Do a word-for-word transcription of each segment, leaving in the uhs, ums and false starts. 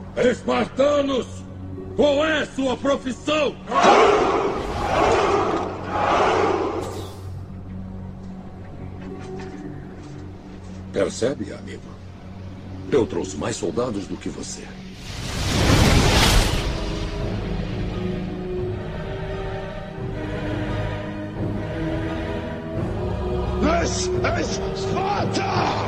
Espartanos, qual é sua profissão? Percebe, amigo? Eu trouxe mais soldados do que você. Espartano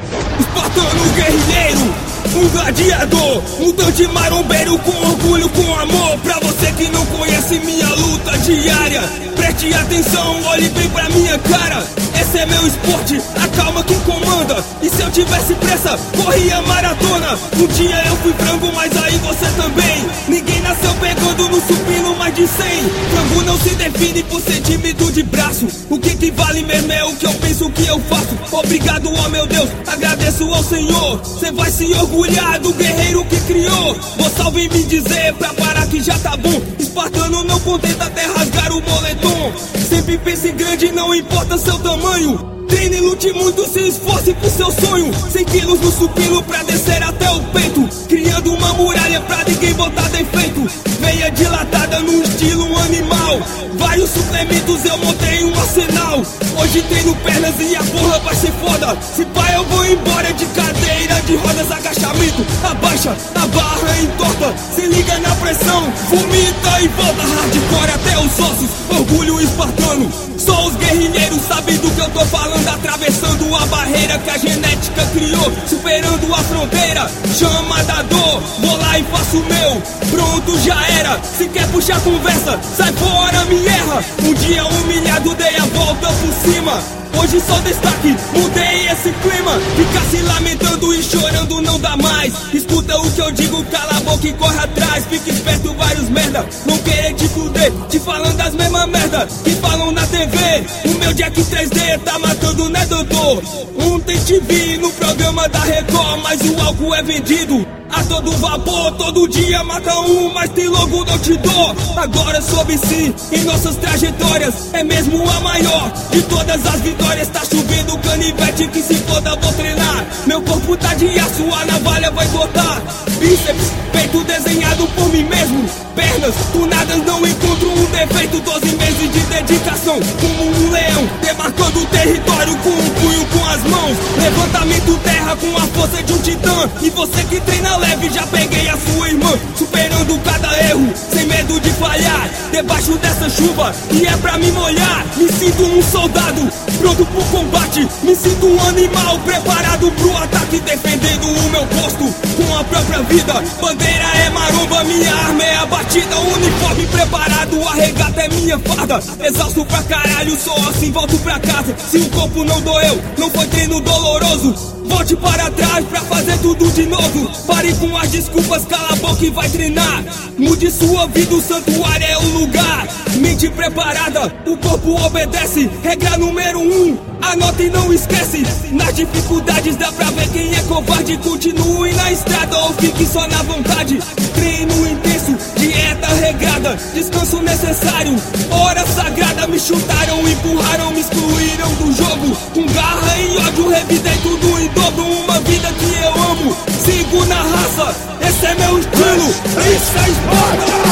guerrilheiro, um gladiador, mutante marombeiro com orgulho, com amor. Pra você que não conhece minha luta diária, preste atenção, olhe bem pra minha cara. Esse é meu esporte, a calma que comanda. E se eu tivesse pressa, corria maratona. Um dia eu fui frango, mas aí você também. Ninguém nasceu pegando no supino mais de cem. Frango não se define por ser tímido de braço. O que que vale mesmo é o que eu penso, o que eu faço. Obrigado, ó meu Deus, agradeço ao Senhor. Cê vai se orgulhar do guerreiro que criou. Vou salve me dizer pra parar que já tá bom. Espartano não contenta até rasgar o moletom. Sempre pense grande, não importa seu tamanho. Treine, lute muito, se esforce pro seu sonho. Cem quilos no supino pra descer até o peito, criando uma muralha pra ninguém botar defeito. Veia dilatada no estilo animal, vários suplementos eu montei um arsenal. Hoje treino pernas e a porra vai ser foda. Se pá eu vou embora de cadeira de rodas, agachamento, abaixa, a barra entorta. Se liga na pressão, vomita e volta hardcore até os ossos. Orgulho espartano, só os guerrilheiros sabem do que eu tô falando. Atravessando a barreira que a genética criou, superando a fronteira, chama da dor. Vou lá e faço o meu, pronto já era. Se quer puxar conversa, sai fora, me erra. Um dia humilhado dei a volta por cima, hoje sou destaque, mudei esse clima. Ficar se lamentando e chorando não dá mais. Escuta o que eu digo, cala a boca e corre atrás. Fica esperto, vários merda, não querer te fuder, te falando das mesmas merda que falam na T V. O meu Jack três D tá matando, né doutor? Ontem te vi no programa da Record, mas o álcool é vendido a todo vapor. Todo dia mata um, mas tem logo não te dou. Agora soube sim, em nossas trajetórias é mesmo a maior de todas as vitórias. Tá chovendo canivete, que se foda vou treinar. Meu corpo tá de aço, a navalha vai cortar. Bíceps, peito desenhado por mim mesmo. Pernas tunadas, não encontro um defeito. Doze meses de dedicação, como um leão, demarcando o território com um punho com as mãos. Levantamento terra com a força de um titã. E você que treina leve, já peguei a sua irmã, superando cada erro, sem medo de falhar. Debaixo dessa chuva, e é pra me molhar. Me sinto um soldado, pronto pro combate. Me sinto um animal, preparado pro ataque. Defendendo o meu posto, com a própria vida. Bandeira é maromba, minha arma é abatida. Uniforme preparado, a regata é minha farda. Exausto pra caralho, sou assim, volto pra casa. Se o corpo não doeu, não foi treino doloroso. Volte para trás pra fazer tudo de novo. Pare com as desculpas, cala a boca e vai treinar. Mude sua vida, o santuário é o lugar. Mente preparada, o corpo obedece. Regra número um, anota e não esquece. Nas dificuldades dá pra ver quem é covarde. Continue na estrada ou fique só na vontade. Treino intenso, dieta regrada, descanso necessário, hora sagrada. Me chutaram, empurraram, me excluíram do jogo. Com garra e ódio revidei tudo em dobro. Uma vida que eu amo, sigo na raça. Esse é meu estilo, isso é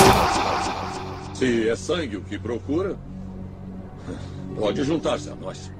Esparta! Se é sangue o que procura, pode juntar-se a nós.